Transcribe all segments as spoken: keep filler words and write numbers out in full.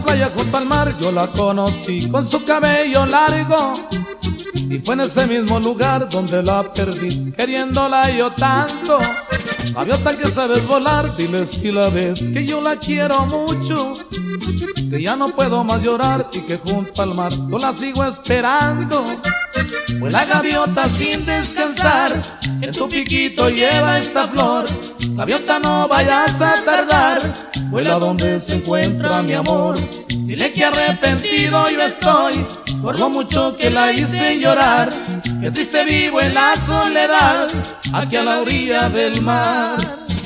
playa junto al mar yo la conocí con su cabello largo, y fue en ese mismo lugar donde la perdí, queriéndola yo tanto. Gaviota que sabes volar, dile si la ves, que yo la quiero mucho, que ya no puedo más llorar y que junto al mar yo la sigo esperando. Vuela gaviota sin descansar, en tu piquito lleva esta flor. Gaviota, no vayas a tardar, vuela donde se encuentra mi amor. Dile que arrepentido yo estoy por lo mucho que la hice llorar, que triste vivo en la soledad aquí a la orilla del mar.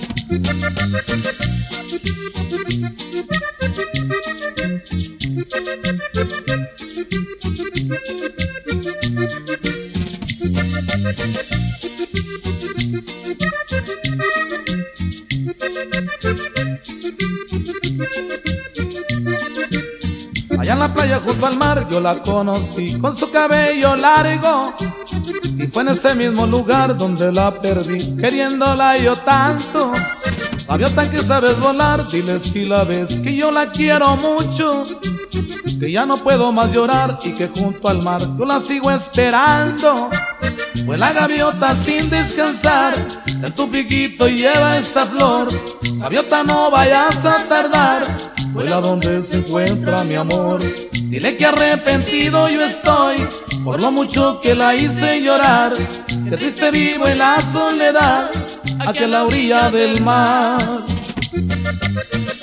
Allá en la playa junto al mar yo la conocí con su cabello largo, y fue en ese mismo lugar donde la perdí, queriéndola yo tanto. Gaviota que sabes volar, dile si la ves, que yo la quiero mucho, que ya no puedo más llorar y que junto al mar yo la sigo esperando. Vuela gaviota sin descansar, en tu piquito lleva esta flor. Gaviota, no vayas a tardar, vuela donde se encuentra mi amor. Dile que arrepentido yo estoy por lo mucho que la hice llorar, que triste vivo en la soledad aquí a la orilla del mar.